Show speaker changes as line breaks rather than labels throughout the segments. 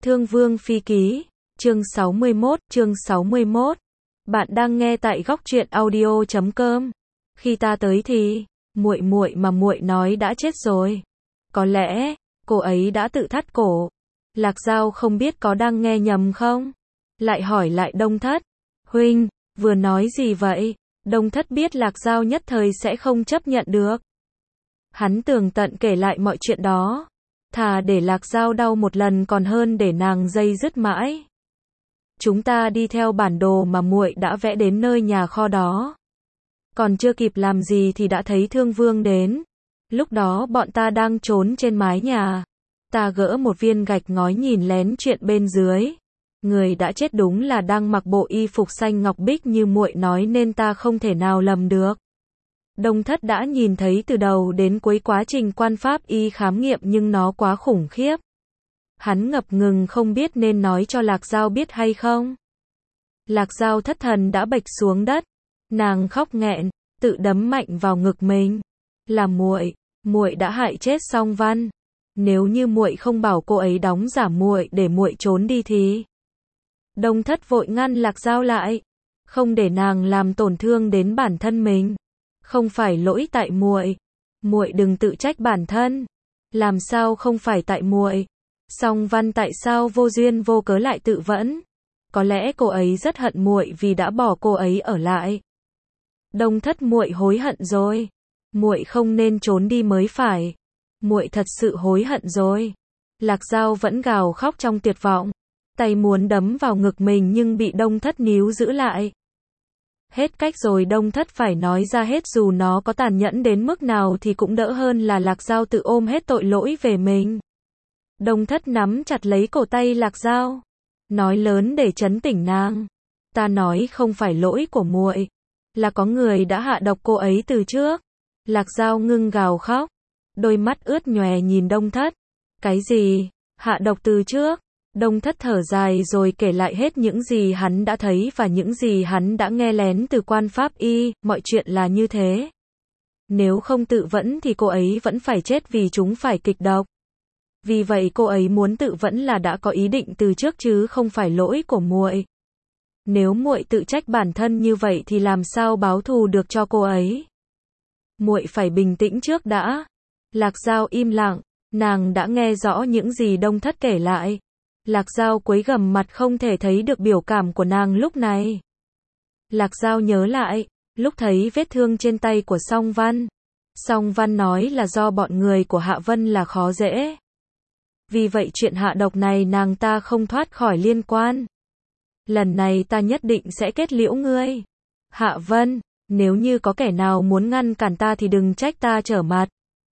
Thương Vương Phi Ký, chương 61. Bạn đang nghe tại góc truyện audio.com. Khi ta tới thì, muội nói đã chết rồi. Có lẽ, cô ấy đã tự thắt cổ. Lạc Dao không biết có đang nghe nhầm không? Lại hỏi lại Đông Thất. Huynh, vừa nói gì vậy? Đông Thất biết Lạc Dao nhất thời sẽ không chấp nhận được. Hắn tường tận kể lại mọi chuyện đó. Thà để Lạc Dao đau một lần còn hơn để nàng dây dứt mãi. Chúng ta đi theo bản đồ mà muội đã vẽ đến nơi nhà kho đó. Còn chưa kịp làm gì thì đã thấy Thương Vương đến. Lúc đó bọn ta đang trốn trên mái nhà. Ta gỡ một viên gạch ngói nhìn lén chuyện bên dưới. Người đã chết đúng là đang mặc bộ y phục xanh ngọc bích như muội nói nên ta không thể nào lầm được. Đông Thất đã nhìn thấy từ đầu đến cuối quá trình quan pháp y khám nghiệm nhưng nó quá khủng khiếp. Hắn ngập ngừng không biết nên nói cho Lạc Dao biết hay không. Lạc Dao thất thần đã bệch xuống đất. Nàng khóc nghẹn, tự đấm mạnh vào ngực mình. Là muội đã hại chết Song Văn. Nếu như muội không bảo cô ấy đóng giả muội để muội trốn đi thì. Đông Thất vội ngăn Lạc Dao lại, không để nàng làm tổn thương đến bản thân mình. Không phải lỗi tại muội. Muội đừng tự trách bản thân. Làm sao không phải tại muội? Song Văn tại sao vô duyên vô cớ lại tự vẫn? Có lẽ cô ấy rất hận muội vì đã bỏ cô ấy ở lại. Đông Thất, muội hối hận rồi. Muội không nên trốn đi mới phải. Muội thật sự hối hận rồi. Lạc Dao vẫn gào khóc trong tuyệt vọng. Tay muốn đấm vào ngực mình nhưng bị Đông Thất níu giữ lại. Hết cách rồi, Đông Thất phải nói ra hết, dù nó có tàn nhẫn đến mức nào thì cũng đỡ hơn là Lạc Dao tự ôm hết tội lỗi về mình. Đông Thất nắm chặt lấy cổ tay Lạc Dao, nói lớn để trấn tĩnh nàng. Ta nói không phải lỗi của muội, là có người đã hạ độc cô ấy từ trước. Lạc Dao ngưng gào khóc, đôi mắt ướt nhòe nhìn Đông Thất. Cái gì? Hạ độc từ trước? Đông Thất thở dài rồi kể lại hết những gì hắn đã thấy và những gì hắn đã nghe lén từ quan pháp y, mọi chuyện là như thế. Nếu không tự vẫn thì cô ấy vẫn phải chết vì chúng phải kịch độc. Vì vậy cô ấy muốn tự vẫn là đã có ý định từ trước chứ không phải lỗi của muội. Nếu muội tự trách bản thân như vậy thì làm sao báo thù được cho cô ấy? Muội phải bình tĩnh trước đã. Lạc Dao im lặng, nàng đã nghe rõ những gì Đông Thất kể lại. Lạc Dao cúi gằm mặt không thể thấy được biểu cảm của nàng lúc này. Lạc Dao nhớ lại, lúc thấy vết thương trên tay của Song Văn. Song Văn nói là do bọn người của Hạ Vân là khó dễ. Vì vậy chuyện hạ độc này nàng ta không thoát khỏi liên quan. Lần này ta nhất định sẽ kết liễu ngươi. Hạ Vân, nếu như có kẻ nào muốn ngăn cản ta thì đừng trách ta trở mặt.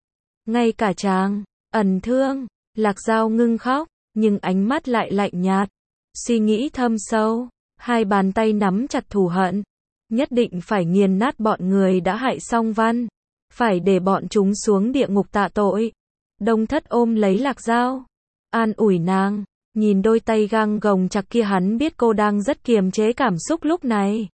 Ngay cả chàng, ẩn thương, Lạc Dao ngưng khóc, nhưng ánh mắt lại lạnh nhạt. Suy nghĩ thâm sâu, hai bàn tay nắm chặt thù hận. Nhất định phải nghiền nát bọn người đã hại Song Văn. Phải để bọn chúng xuống địa ngục tạ tội. Đông Thất ôm lấy Lạc Dao, an ủi nàng. Nhìn đôi tay găng gồng chặt kia hắn biết cô đang rất kiềm chế cảm xúc lúc này.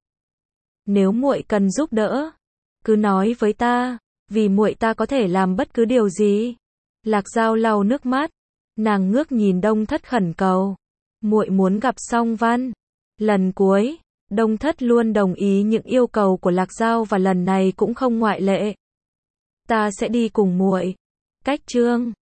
Nếu muội cần giúp đỡ, cứ nói với ta, vì muội ta có thể làm bất cứ điều gì. Lạc Dao lau nước mắt, nàng ngước nhìn Đông Thất khẩn cầu. Muội muốn gặp Song Văn. Lần cuối, Đông Thất luôn đồng ý những yêu cầu của Lạc Dao và lần này cũng không ngoại lệ. Ta sẽ đi cùng muội. Cách chương